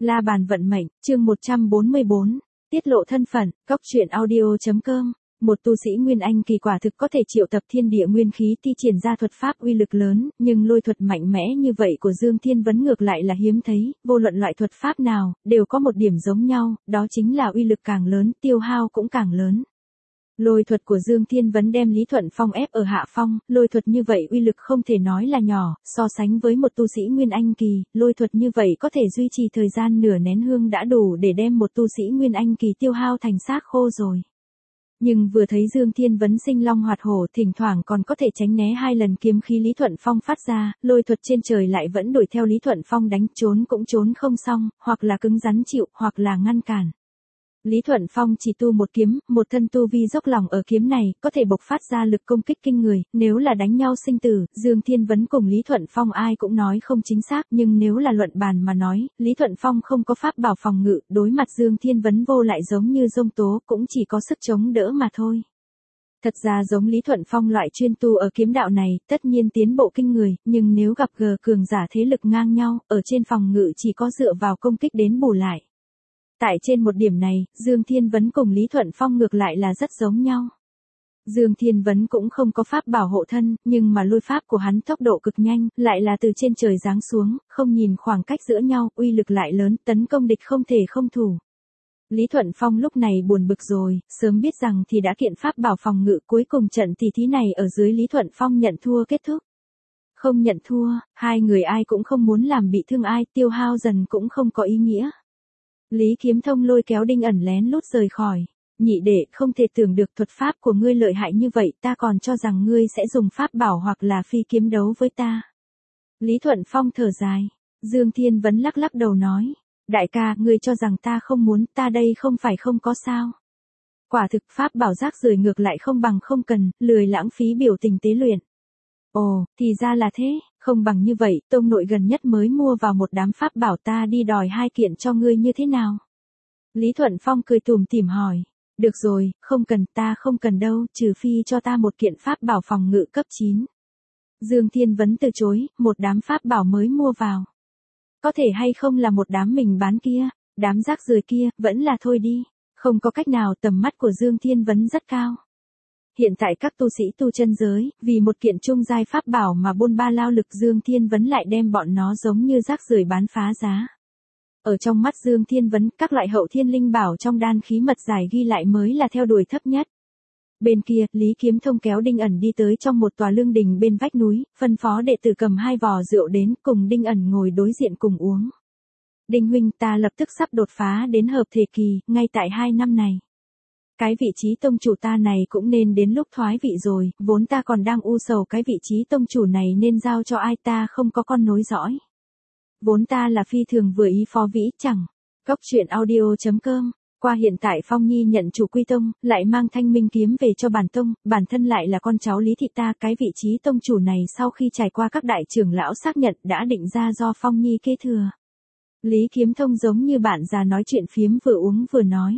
La bàn vận mệnh, chương 144, tiết lộ thân phận, Cóc truyện audio.com. Một tu sĩ Nguyên Anh kỳ quả thực có thể triệu tập thiên địa nguyên khí thi triển ra thuật pháp uy lực lớn, nhưng lôi thuật mạnh mẽ như vậy của Dương Thiên Vấn ngược lại là hiếm thấy, vô luận loại thuật pháp nào, đều có một điểm giống nhau, đó chính là uy lực càng lớn, tiêu hao cũng càng lớn. Lôi thuật của Dương Thiên Vấn đem Lý Thuận Phong ép ở hạ phong, lôi thuật như vậy uy lực không thể nói là nhỏ, so sánh với một tu sĩ Nguyên Anh kỳ, lôi thuật như vậy có thể duy trì thời gian nửa nén hương đã đủ để đem một tu sĩ Nguyên Anh kỳ tiêu hao thành xác khô rồi. Nhưng vừa thấy Dương Thiên Vấn sinh long hoạt hổ, thỉnh thoảng còn có thể tránh né 2 lần kiếm khí Lý Thuận Phong phát ra, lôi thuật trên trời lại vẫn đuổi theo Lý Thuận Phong đánh, trốn cũng trốn không xong, hoặc là cứng rắn chịu, hoặc là ngăn cản. Lý Thuận Phong chỉ tu một kiếm, một thân tu vi dốc lòng ở kiếm này, có thể bộc phát ra lực công kích kinh người, nếu là đánh nhau sinh tử, Dương Thiên Vấn cùng Lý Thuận Phong ai cũng nói không chính xác, nhưng nếu là luận bàn mà nói, Lý Thuận Phong không có pháp bảo phòng ngự, đối mặt Dương Thiên Vấn vô lại giống như dông tố, cũng chỉ có sức chống đỡ mà thôi. Thật ra giống Lý Thuận Phong loại chuyên tu ở kiếm đạo này, tất nhiên tiến bộ kinh người, nhưng nếu gặp cường giả thế lực ngang nhau, ở trên phòng ngự chỉ có dựa vào công kích đến bù lại. Tại trên một điểm này, Dương Thiên Vấn cùng Lý Thuận Phong ngược lại là rất giống nhau. Dương Thiên Vấn cũng không có pháp bảo hộ thân, nhưng mà lôi pháp của hắn tốc độ cực nhanh, lại là từ trên trời giáng xuống, không nhìn khoảng cách giữa nhau, uy lực lại lớn, tấn công địch không thể không thủ. Lý Thuận Phong lúc này buồn bực rồi, sớm biết rằng thì đã kiện pháp bảo phòng ngự, cuối cùng trận tỷ thí này ở dưới Lý Thuận Phong nhận thua kết thúc. Không nhận thua, hai người ai cũng không muốn làm bị thương ai, tiêu hao dần cũng không có ý nghĩa. Lý Kiếm Thông lôi kéo Đinh ẩn lén lút rời khỏi. Nhị đệ, không thể tưởng được thuật pháp của ngươi lợi hại như vậy, ta còn cho rằng ngươi sẽ dùng pháp bảo hoặc là phi kiếm đấu với ta. Lý Thuận Phong thở dài. Dương Thiên Vấn lắc lắc đầu nói. Đại ca, ngươi cho rằng ta không muốn, ta đây không phải không có sao. Quả thực pháp bảo rác rưởi ngược lại không bằng không cần, lười lãng phí biểu tình tế luyện. Ồ, thì ra là thế, không bằng như vậy, tông nội gần nhất mới mua vào một đám pháp bảo, ta đi đòi 2 kiện cho ngươi như thế nào? Lý Thuận Phong cười tủm tỉm hỏi. Được rồi, không cần, ta không cần đâu, trừ phi cho ta một kiện pháp bảo phòng ngự cấp 9. Dương Thiên Vấn từ chối, một đám pháp bảo mới mua vào. Có thể hay không là một đám mình bán kia, đám rác rưởi kia, vẫn là thôi đi. Không có cách nào, tầm mắt của Dương Thiên Vấn rất cao. Hiện tại các tu sĩ tu chân giới, vì một kiện trung giai pháp bảo mà bôn ba lao lực, Dương Thiên Vấn lại đem bọn nó giống như rác rưởi bán phá giá. Ở trong mắt Dương Thiên Vấn, các loại hậu thiên linh bảo trong đan khí mật giải ghi lại mới là theo đuổi thấp nhất. Bên kia, Lý Kiếm Thông kéo Đinh ẩn đi tới trong một tòa lương đình bên vách núi, phân phó đệ tử cầm 2 vò rượu đến, cùng Đinh ẩn ngồi đối diện cùng uống. Đinh huynh, ta lập tức sắp đột phá đến hợp thể kỳ, ngay tại 2 năm này. Cái vị trí tông chủ ta này cũng nên đến lúc thoái vị rồi, vốn ta còn đang u sầu cái vị trí tông chủ này nên giao cho ai, ta không có con nối dõi. Vốn ta là phi thường vừa ý Phó Vĩ chẳng. Cóc truyện audio.com. Qua hiện tại Phong Nhi nhận chủ quy tông, lại mang Thanh Minh kiếm về cho bản tông, bản thân lại là con cháu Lý thị ta, cái vị trí tông chủ này sau khi trải qua các đại trưởng lão xác nhận đã định ra do Phong Nhi kế thừa. Lý Kiếm Thông giống như bạn già nói chuyện phiếm vừa uống vừa nói.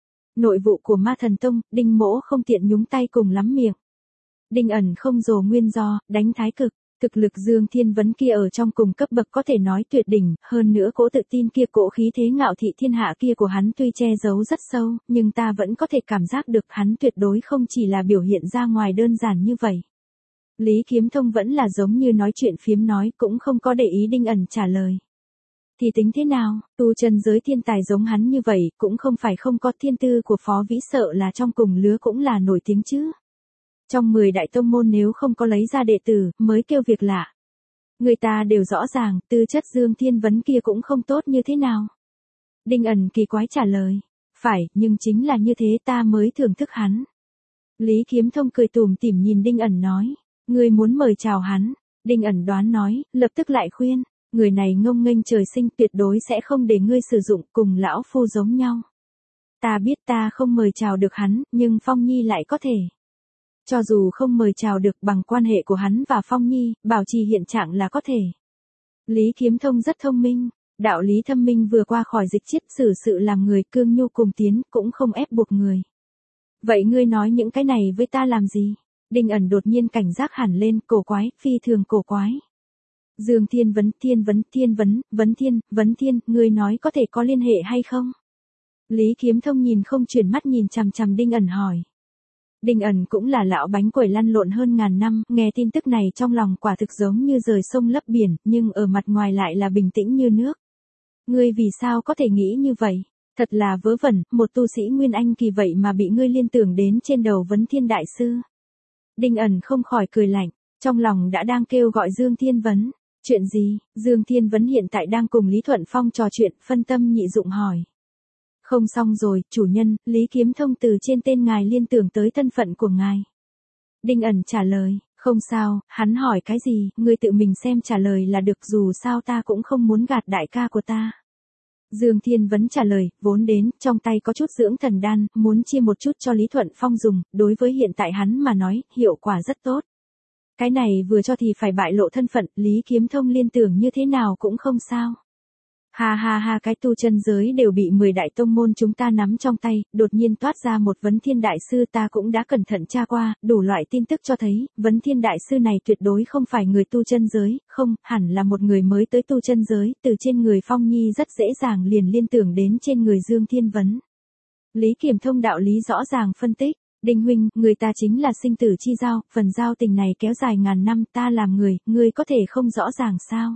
Nội vụ của Ma Thần Tông, Đinh Mỗ không tiện nhúng tay cùng lắm miệng. Đinh ẩn không dồ nguyên do, đánh thái cực. Thực lực Dương Thiên Vấn kia ở trong cùng cấp bậc có thể nói tuyệt đỉnh, hơn nữa cỗ tự tin kia, cỗ khí thế ngạo thị thiên hạ kia của hắn tuy che giấu rất sâu, nhưng ta vẫn có thể cảm giác được hắn tuyệt đối không chỉ là biểu hiện ra ngoài đơn giản như vậy. Lý Kiếm Thông vẫn là giống như nói chuyện phiếm nói, cũng không có để ý Đinh ẩn trả lời. Thì tính thế nào, tu chân giới thiên tài giống hắn như vậy, cũng không phải không có, thiên tư của Phó Vĩ sợ là trong cùng lứa cũng là nổi tiếng chứ. Trong 10 đại tông môn nếu không có lấy ra đệ tử, mới kêu việc lạ. Người ta đều rõ ràng, tư chất Dương Thiên Vấn kia cũng không tốt như thế nào. Đinh ẩn kỳ quái trả lời. Phải, nhưng chính là như thế ta mới thưởng thức hắn. Lý Kiếm Thông cười tủm tỉm nhìn Đinh ẩn nói. Ngươi muốn mời chào hắn. Đinh ẩn đoán nói, lập tức lại khuyên. Người này ngông nghênh trời sinh, tuyệt đối sẽ không để ngươi sử dụng, cùng lão phu giống nhau. Ta biết ta không mời chào được hắn, nhưng Phong Nhi lại có thể. Cho dù không mời chào được, bằng quan hệ của hắn và Phong Nhi, bảo trì hiện trạng là có thể. Lý Kiếm Thông rất thông minh, đạo lý thâm minh vừa qua khỏi dịch chiết, xử sự làm người cương nhu cùng tiến, cũng không ép buộc người. Vậy ngươi nói những cái này với ta làm gì? Đinh ẩn đột nhiên cảnh giác hẳn lên, cổ quái, phi thường cổ quái. Dương Thiên Vấn Thiên, ngươi nói có thể có liên hệ hay không? Lý Kiếm Thông nhìn không chuyển mắt nhìn chằm chằm Đinh ẩn hỏi. Đinh ẩn cũng là lão bánh quẩy lăn lộn hơn ngàn năm, nghe tin tức này trong lòng quả thực giống như rời sông lấp biển, nhưng ở mặt ngoài lại là bình tĩnh như nước. Ngươi vì sao có thể nghĩ như vậy? Thật là vớ vẩn, một tu sĩ Nguyên Anh kỳ vậy mà bị ngươi liên tưởng đến trên đầu Vấn Thiên đại sư. Đinh ẩn không khỏi cười lạnh, trong lòng đã đang kêu gọi Dương Thiên Vấn. Chuyện gì? Dương Thiên Vấn hiện tại đang cùng Lý Thuận Phong trò chuyện, phân tâm nhị dụng hỏi. Không xong rồi, chủ nhân, Lý Kiếm Thông từ trên tên ngài liên tưởng tới thân phận của ngài. Đinh ẩn trả lời, không sao, hắn hỏi cái gì, ngươi tự mình xem trả lời là được, dù sao ta cũng không muốn gạt đại ca của ta. Dương Thiên Vấn trả lời, vốn đến, trong tay có chút dưỡng thần đan, muốn chia một chút cho Lý Thuận Phong dùng, đối với hiện tại hắn mà nói, hiệu quả rất tốt. Cái này vừa cho thì phải bại lộ thân phận, Lý Kiếm Thông liên tưởng như thế nào cũng không sao. Ha ha ha, cái tu chân giới đều bị 10 đại tông môn chúng ta nắm trong tay, đột nhiên toát ra một Vấn Thiên đại sư, ta cũng đã cẩn thận tra qua, đủ loại tin tức cho thấy, Vấn Thiên đại sư này tuyệt đối không phải người tu chân giới, không, hẳn là một người mới tới tu chân giới, từ trên người Phong Nhi rất dễ dàng liền liên tưởng đến trên người Dương Thiên Vấn. Lý Kiếm Thông đạo lý rõ ràng phân tích, Đinh huynh, người ta chính là sinh tử chi giao, phần giao tình này kéo dài ngàn năm, ta làm người, ngươi có thể không rõ ràng sao?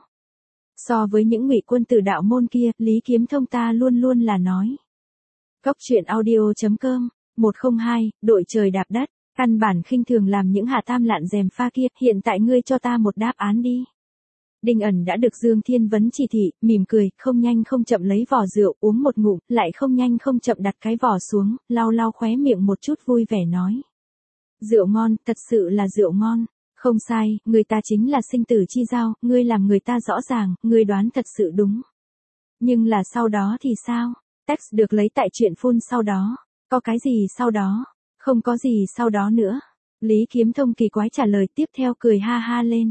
So với những ngụy quân tử đạo môn kia, Lý Kiếm Thông ta luôn luôn là nói. Góc truyện audio.com, 102, đội trời đạp đất, căn bản khinh thường làm những hạ tam lạn dèm pha kia, hiện tại ngươi cho ta một đáp án đi. Đinh ẩn đã được Dương Thiên Vấn chỉ thị, mỉm cười, không nhanh không chậm lấy vỏ rượu, uống một ngụm, lại không nhanh không chậm đặt cái vỏ xuống, lau lau khóe miệng một chút vui vẻ nói. Rượu ngon, thật sự là rượu ngon. Không sai, người ta chính là sinh tử chi giao, ngươi làm người ta rõ ràng, ngươi đoán thật sự đúng. Nhưng là sau đó thì sao? Text được lấy tại chuyện phun sau đó. Có cái gì sau đó? Không có gì sau đó nữa. Lý Kiếm Thông kỳ quái trả lời, tiếp theo cười ha ha lên.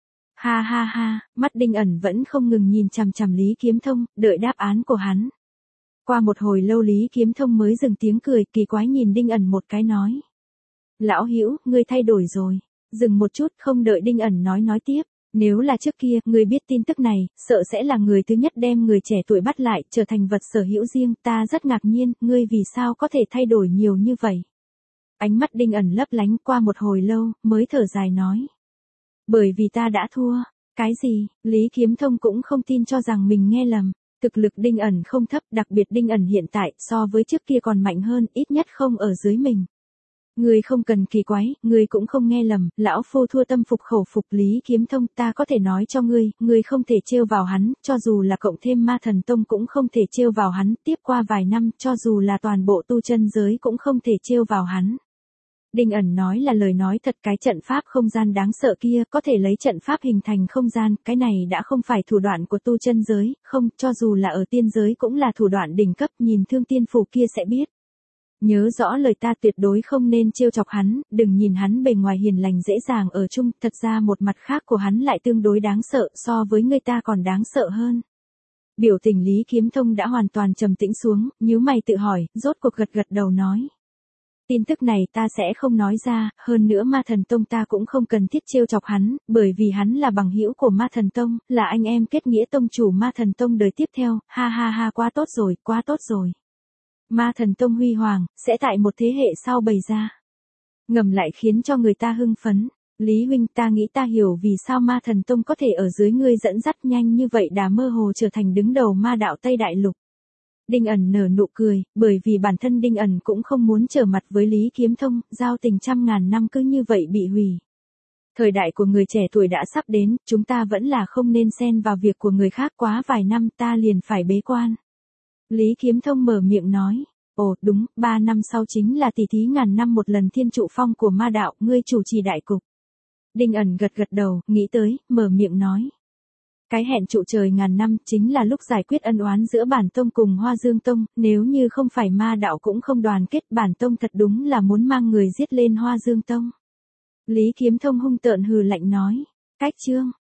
Ha ha ha, mắt Đinh ẩn vẫn không ngừng nhìn chằm chằm Lý Kiếm Thông, đợi đáp án của hắn. Qua một hồi lâu Lý Kiếm Thông mới dừng tiếng cười, kỳ quái nhìn Đinh ẩn một cái nói. Lão hữu, ngươi thay đổi rồi. Dừng một chút, không đợi Đinh ẩn nói tiếp. Nếu là trước kia, ngươi biết tin tức này, sợ sẽ là người thứ nhất đem người trẻ tuổi bắt lại, trở thành vật sở hữu riêng, ta rất ngạc nhiên, ngươi vì sao có thể thay đổi nhiều như vậy? Ánh mắt Đinh ẩn lấp lánh, qua một hồi lâu, mới thở dài nói. Bởi vì ta đã thua. Cái gì? Lý Kiếm Thông cũng không tin cho rằng mình nghe lầm. Thực lực Đinh ẩn không thấp, đặc biệt Đinh ẩn hiện tại, so với trước kia còn mạnh hơn, ít nhất không ở dưới mình. Ngươi không cần kỳ quái, ngươi cũng không nghe lầm, lão phu thua tâm phục khẩu phục. Lý Kiếm Thông, ta có thể nói cho ngươi không thể trêu vào hắn, cho dù là cộng thêm Ma Thần Tông cũng không thể trêu vào hắn, tiếp qua vài năm, cho dù là toàn bộ tu chân giới cũng không thể trêu vào hắn. Đinh ẩn nói là lời nói thật, cái trận pháp không gian đáng sợ kia, có thể lấy trận pháp hình thành không gian, cái này đã không phải thủ đoạn của tu chân giới, không, cho dù là ở tiên giới cũng là thủ đoạn đỉnh cấp, nhìn Thương Tiên Phủ kia sẽ biết. Nhớ rõ lời ta, tuyệt đối không nên trêu chọc hắn, đừng nhìn hắn bề ngoài hiền lành dễ dàng ở chung, thật ra một mặt khác của hắn lại tương đối đáng sợ, so với người ta còn đáng sợ hơn. Biểu tình Lý Kiếm Thông đã hoàn toàn trầm tĩnh xuống, nhíu mày tự hỏi, rốt cuộc gật gật đầu nói. Tin tức này ta sẽ không nói ra, hơn nữa Ma Thần Tông ta cũng không cần thiết trêu chọc hắn, bởi vì hắn là bằng hữu của Ma Thần Tông, là anh em kết nghĩa tông chủ Ma Thần Tông đời tiếp theo, ha ha ha, quá tốt rồi, quá tốt rồi. Ma Thần Tông huy hoàng, sẽ tại một thế hệ sau bày ra. Ngầm lại khiến cho người ta hưng phấn. Lý huynh, ta nghĩ ta hiểu vì sao Ma Thần Tông có thể ở dưới ngươi dẫn dắt nhanh như vậy đã mơ hồ trở thành đứng đầu ma đạo Tây Đại Lục. Đinh ẩn nở nụ cười, bởi vì bản thân Đinh ẩn cũng không muốn trở mặt với Lý Kiếm Thông, giao tình trăm ngàn năm cứ như vậy bị hủy. Thời đại của người trẻ tuổi đã sắp đến, chúng ta vẫn là không nên xen vào việc của người khác, quá vài năm ta liền phải bế quan. Lý Kiếm Thông mở miệng nói, ồ đúng, 3 năm sau chính là tỷ thí ngàn năm một lần thiên trụ phong của ma đạo, ngươi chủ trì đại cục. Đinh ẩn gật gật đầu, nghĩ tới, mở miệng nói. Cái hẹn trụ trời ngàn năm chính là lúc giải quyết ân oán giữa bản tông cùng Hoa Dương Tông, nếu như không phải ma đạo cũng không đoàn kết, bản tông thật đúng là muốn mang người giết lên Hoa Dương Tông. Lý Kiếm Thông hung tợn hừ lạnh nói, cách chương.